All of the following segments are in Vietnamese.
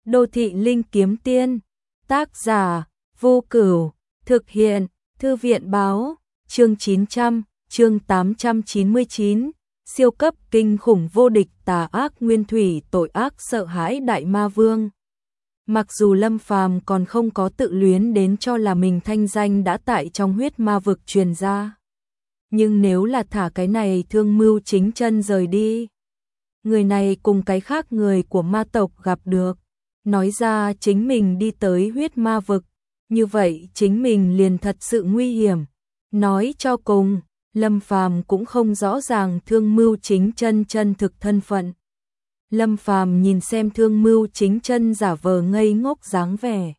Đô thị linh kiếm tiên, tác giả, Vô Cửu, thực hiện, Thư viện báo, chương 900, chương 899, siêu cấp kinh khủng vô địch tà ác nguyên thủy tội ác sợ hãi đại ma vương. Mặc dù Lâm Phàm còn không có tự luyến đến cho là mình thanh danh đã tại trong huyết ma vực truyền ra. Nhưng nếu là thả cái này Thương Mưu Chính Chân rời đi, người này cùng cái khác người của ma tộc gặp được, nói ra chính mình đi tới huyết ma vực, như vậy chính mình liền thật sự nguy hiểm. Nói cho cùng, Lâm Phàm cũng không rõ ràng Thương Mưu Chính Chân chân thực thân phận. Lâm Phàm nhìn xem Thương Mưu Chính Chân giả vờ ngây ngốc dáng vẻ,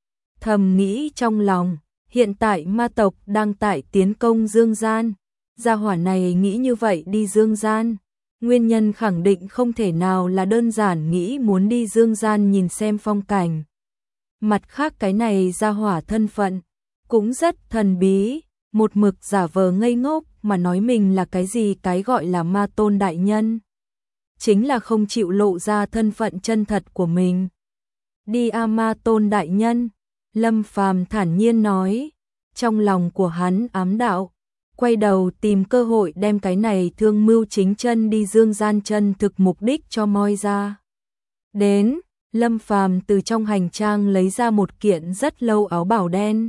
thầm nghĩ trong lòng, hiện tại ma tộc đang tại tiến công Dương Gian, gia hỏa này nghĩ như vậy đi Dương Gian, nguyên nhân khẳng định không thể nào là đơn giản nghĩ muốn đi Dương Gian nhìn xem phong cảnh. Mặt khác cái này gia hỏa thân phận cũng rất thần bí, một mực giả vờ ngây ngốc mà nói mình là cái gì, cái gọi là ma tôn đại nhân, chính là không chịu lộ ra thân phận chân thật của mình. Đi ma tôn đại nhân, Lâm Phàm thản nhiên nói, trong lòng của hắn ám đạo, quay đầu tìm cơ hội đem cái này Thương Mưu Chính Chân đi Dương Gian chân thực mục đích cho moi ra. Đến, Lâm Phàm từ trong hành trang lấy ra một kiện rất lâu áo bào đen.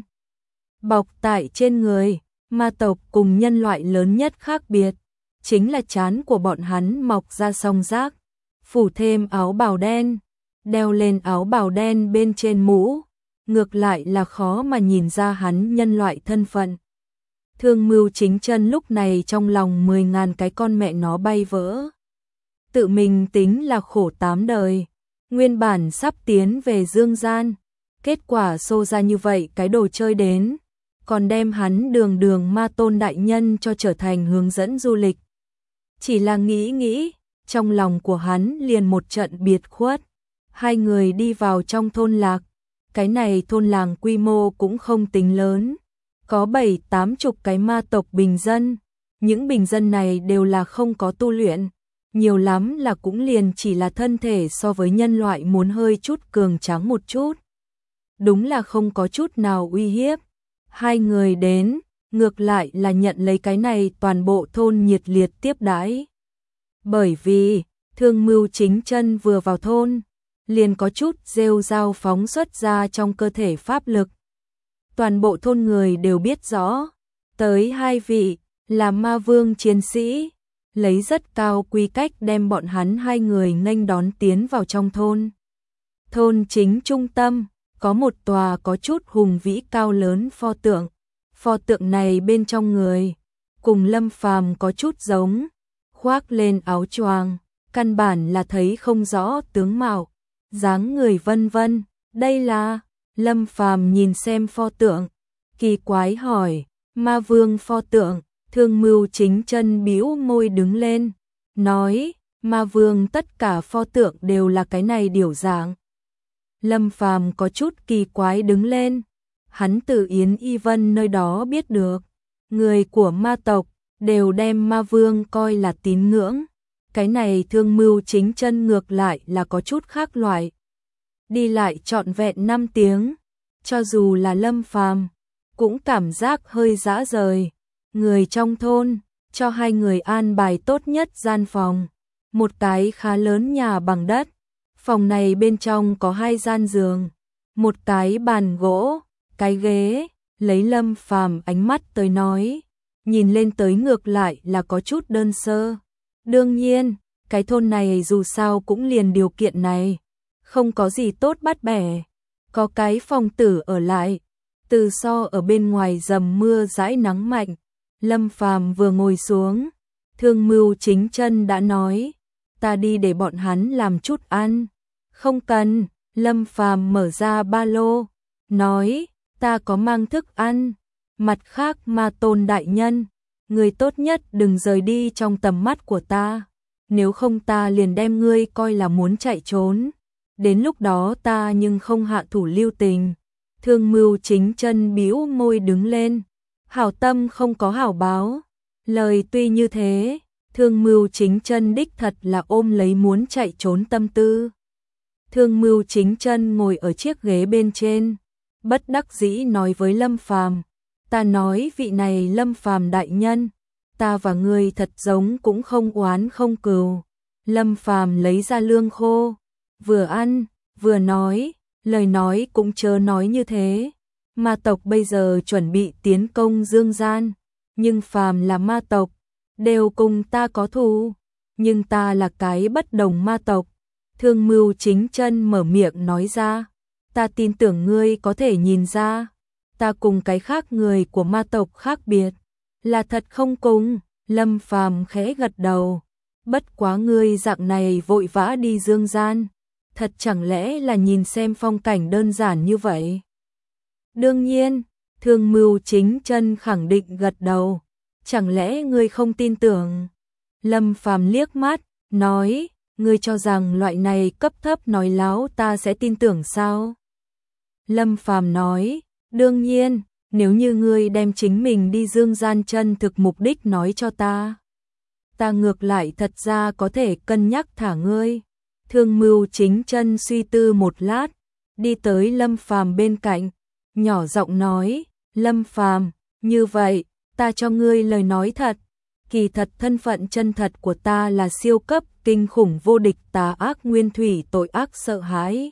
Bọc tại trên người, ma tộc cùng nhân loại lớn nhất khác biệt, chính là trán của bọn hắn mọc ra song rác, phủ thêm áo bào đen, đeo lên áo bào đen bên trên mũ, ngược lại là khó mà nhìn ra hắn nhân loại thân phận. Thương Mưu Chính Chân lúc này trong lòng 10.000 cái con mẹ nó bay vỡ. Tự mình tính là khổ 8 đời, nguyên bản sắp tiến về Dương Gian, kết quả xô ra như vậy cái đồ chơi đến, còn đem hắn đường ma tôn đại nhân cho trở thành hướng dẫn du lịch. Chỉ là nghĩ, trong lòng của hắn liền một trận biệt khuất. Hai người đi vào trong thôn lạc, cái này thôn làng quy mô cũng không tính lớn, có 7-80 cái ma tộc bình dân, những bình dân này đều là không có tu luyện, nhiều lắm là cũng liền chỉ là thân thể so với nhân loại muốn hơi chút cường tráng một chút. Đúng là không có chút nào uy hiếp. Hai người đến, ngược lại là nhận lấy cái này toàn bộ thôn nhiệt liệt tiếp đãi. Bởi vì, Thương Mưu Chính Chân vừa vào thôn, liền có chút rêu rao phóng xuất ra trong cơ thể pháp lực. Toàn bộ thôn người đều biết rõ, tới hai vị là ma vương chiến sĩ, lấy rất cao quy cách đem bọn hắn hai người nghênh đón tiến vào trong thôn. Thôn chính trung tâm, có một tòa có chút hùng vĩ cao lớn pho tượng này bên trong người, cùng Lâm Phàm có chút giống, khoác lên áo choàng, căn bản là thấy không rõ tướng mạo, dáng người vân vân, đây là... Lâm Phàm nhìn xem pho tượng, kỳ quái hỏi, ma vương pho tượng. Thương Mưu Chính Chân bĩu môi đứng lên, nói, ma vương tất cả pho tượng đều là cái này điểu dạng. Lâm Phàm có chút kỳ quái đứng lên, hắn từ Yến Y Vân nơi đó biết được, người của ma tộc đều đem ma vương coi là tín ngưỡng, cái này Thương Mưu Chính Chân ngược lại là có chút khác loại. Đi lại trọn vẹn 5 tiếng, cho dù là Lâm Phàm cũng cảm giác hơi dã rời. Người trong thôn cho hai người an bài tốt nhất gian phòng, một cái khá lớn nhà bằng đất. Phòng này bên trong có 2 gian giường, một cái bàn gỗ, cái ghế, lấy Lâm Phàm ánh mắt tới nói, nhìn lên tới ngược lại là có chút đơn sơ. Đương nhiên, cái thôn này dù sao cũng liền điều kiện này, không có gì tốt bắt bẻ, có cái phòng tử ở lại, từ so ở bên ngoài dầm mưa dãi nắng mạnh. Lâm Phàm vừa ngồi xuống, Thương Mưu Chính Chân đã nói, ta đi để bọn hắn làm chút ăn. Không cần, Lâm Phàm mở ra ba lô, nói, ta có mang thức ăn. Mặt khác ma tôn đại nhân, người tốt nhất đừng rời đi trong tầm mắt của ta, nếu không ta liền đem ngươi coi là muốn chạy trốn. Đến lúc đó ta nhưng không hạ thủ lưu tình. Thương Mưu Chính Chân bĩu môi đứng lên. Hảo tâm không có hảo báo. Lời tuy như thế, Thương Mưu Chính Chân đích thật là ôm lấy muốn chạy trốn tâm tư. Thương Mưu Chính Chân ngồi ở chiếc ghế bên trên, bất đắc dĩ nói với Lâm Phàm, ta nói vị này Lâm Phàm đại nhân, ta và ngươi thật giống cũng không oán không cừu. Lâm Phàm lấy ra lương khô, vừa ăn, vừa nói, lời nói cũng chớ nói như thế. Ma tộc bây giờ chuẩn bị tiến công Dương Gian, nhưng phàm là ma tộc, đều cùng ta có thù, nhưng ta là cái bất đồng ma tộc. Thương Mưu Chính Chân mở miệng nói ra, ta tin tưởng ngươi có thể nhìn ra, ta cùng cái khác người của ma tộc khác biệt, là thật không cùng. Lâm Phàm khẽ gật đầu, bất quá ngươi dạng này vội vã đi Dương Gian, thật chẳng lẽ là nhìn xem phong cảnh đơn giản như vậy? Đương nhiên, Thương Mưu Chính Chân khẳng định gật đầu, chẳng lẽ ngươi không tin tưởng? Lâm Phàm liếc mắt, nói, ngươi cho rằng loại này cấp thấp nói láo ta sẽ tin tưởng sao? Lâm Phàm nói, đương nhiên, nếu như ngươi đem chính mình đi Dương Gian chân thực mục đích nói cho ta ngược lại thật ra có thể cân nhắc thả ngươi. Thương Mưu Chính Chân suy tư một lát, đi tới Lâm Phàm bên cạnh, nhỏ giọng nói, Lâm Phàm, như vậy, ta cho ngươi lời nói thật, kỳ thật thân phận chân thật của ta là siêu cấp, kinh khủng vô địch tà ác nguyên thủy tội ác sợ hãi.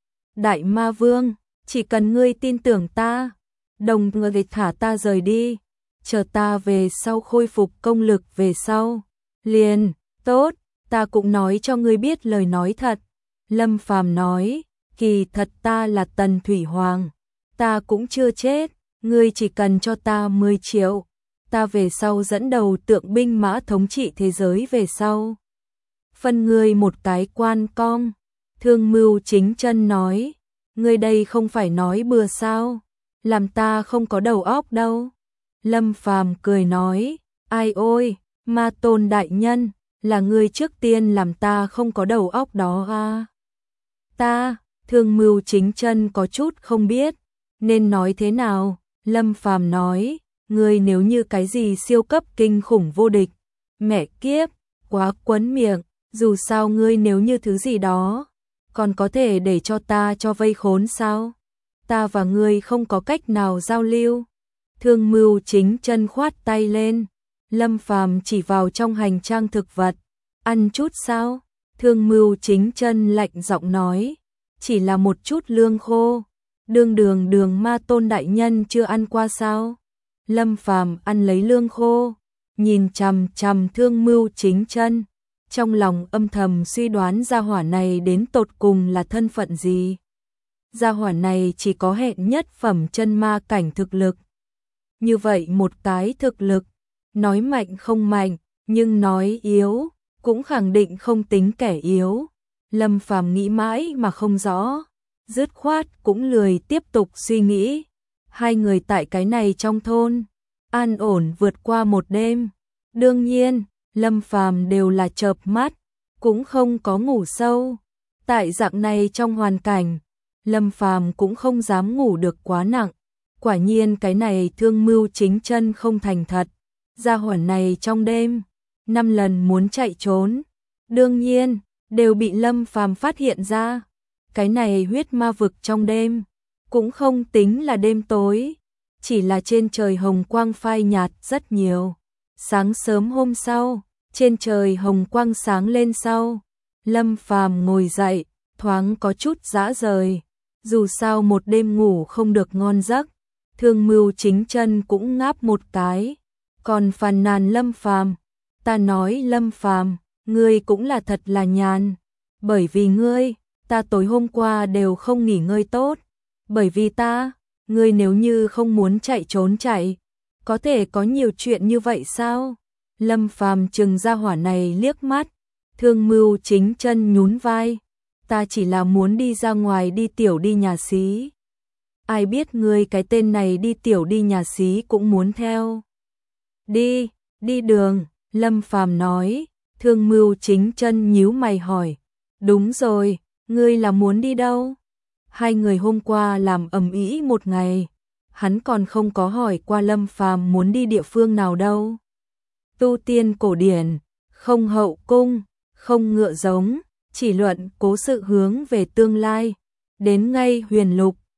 Đại Ma Vương, chỉ cần ngươi tin tưởng ta, đồng thời thả ta rời đi, chờ ta về sau khôi phục công lực về sau. Liền, tốt, ta cũng nói cho ngươi biết lời nói thật. Lâm Phàm nói, kỳ thật ta là Tần Thủy Hoàng, ta cũng chưa chết, ngươi chỉ cần cho ta 10 triệu, ta về sau dẫn đầu tượng binh mã thống trị thế giới về sau. Phân ngươi một cái quan cong. Thương Mưu Chính Chân nói, ngươi đây không phải nói bừa sao, làm ta không có đầu óc đâu. Lâm Phàm cười nói, ai ôi, Ma Tôn đại nhân, là ngươi trước tiên làm ta không có đầu óc đó à? Ta, Thương Mưu Chính Chân có chút không biết nên nói thế nào. Lâm Phàm nói, ngươi nếu như cái gì siêu cấp kinh khủng vô địch, mẹ kiếp, quá quấn miệng, dù sao ngươi nếu như thứ gì đó, còn có thể để cho ta cho vây khốn sao? Ta và ngươi không có cách nào giao lưu. Thương Mưu Chính Chân khoát tay lên, Lâm Phàm chỉ vào trong hành trang thực vật, ăn chút sao? Thương Mưu Chính Chân lạnh giọng nói, chỉ là một chút lương khô, đường Ma Tôn đại nhân chưa ăn qua sao? Lâm Phàm ăn lấy lương khô, nhìn chằm chằm Thương Mưu Chính Chân, trong lòng âm thầm suy đoán gia hỏa này đến tột cùng là thân phận gì. Gia hỏa này chỉ có hẹn nhất phẩm chân ma cảnh thực lực. Như vậy một cái thực lực, nói mạnh không mạnh, nhưng nói yếu, cũng khẳng định không tính kẻ yếu. Lâm Phàm nghĩ mãi mà không rõ, dứt khoát cũng lười tiếp tục suy nghĩ. Hai người tại cái này trong thôn, an ổn vượt qua một đêm. Đương nhiên, Lâm Phàm đều là chợp mắt, cũng không có ngủ sâu. Tại dạng này trong hoàn cảnh, Lâm Phàm cũng không dám ngủ được quá nặng. Quả nhiên cái này Thương Mưu Chính Chân không thành thật. Gia hỏa này trong đêm 5 lần muốn chạy trốn, đương nhiên đều bị Lâm Phàm phát hiện ra. Cái này huyết ma vực trong đêm cũng không tính là đêm tối, chỉ là trên trời hồng quang phai nhạt rất nhiều. Sáng sớm hôm sau, trên trời hồng quang sáng lên sau, Lâm Phàm ngồi dậy, thoáng có chút dã rời. Dù sao một đêm ngủ không được ngon giấc, Thương Mưu Chính Chân cũng ngáp một cái, còn phàn nàn Lâm Phàm, ta nói Lâm Phàm, ngươi cũng là thật là nhàn, bởi vì ngươi, ta tối hôm qua đều không nghỉ ngơi tốt, bởi vì ta, ngươi nếu như không muốn chạy trốn chạy, có thể có nhiều chuyện như vậy sao? Lâm Phàm chừng ra hỏa này liếc mắt, Thương Mưu Chính Chân nhún vai, ta chỉ là muốn đi ra ngoài đi tiểu đi nhà xí. Ai biết ngươi cái tên này đi tiểu đi nhà xí cũng muốn theo. Đi đường, Lâm Phàm nói. Thương Mưu Chính Chân nhíu mày hỏi, đúng rồi, ngươi là muốn đi đâu? Hai người hôm qua làm ầm ĩ một ngày, hắn còn không có hỏi qua Lâm Phàm muốn đi địa phương nào đâu. Tu tiên cổ điển, không hậu cung, không ngựa giống, chỉ luận cố sự hướng về tương lai. Đến ngay huyền lục,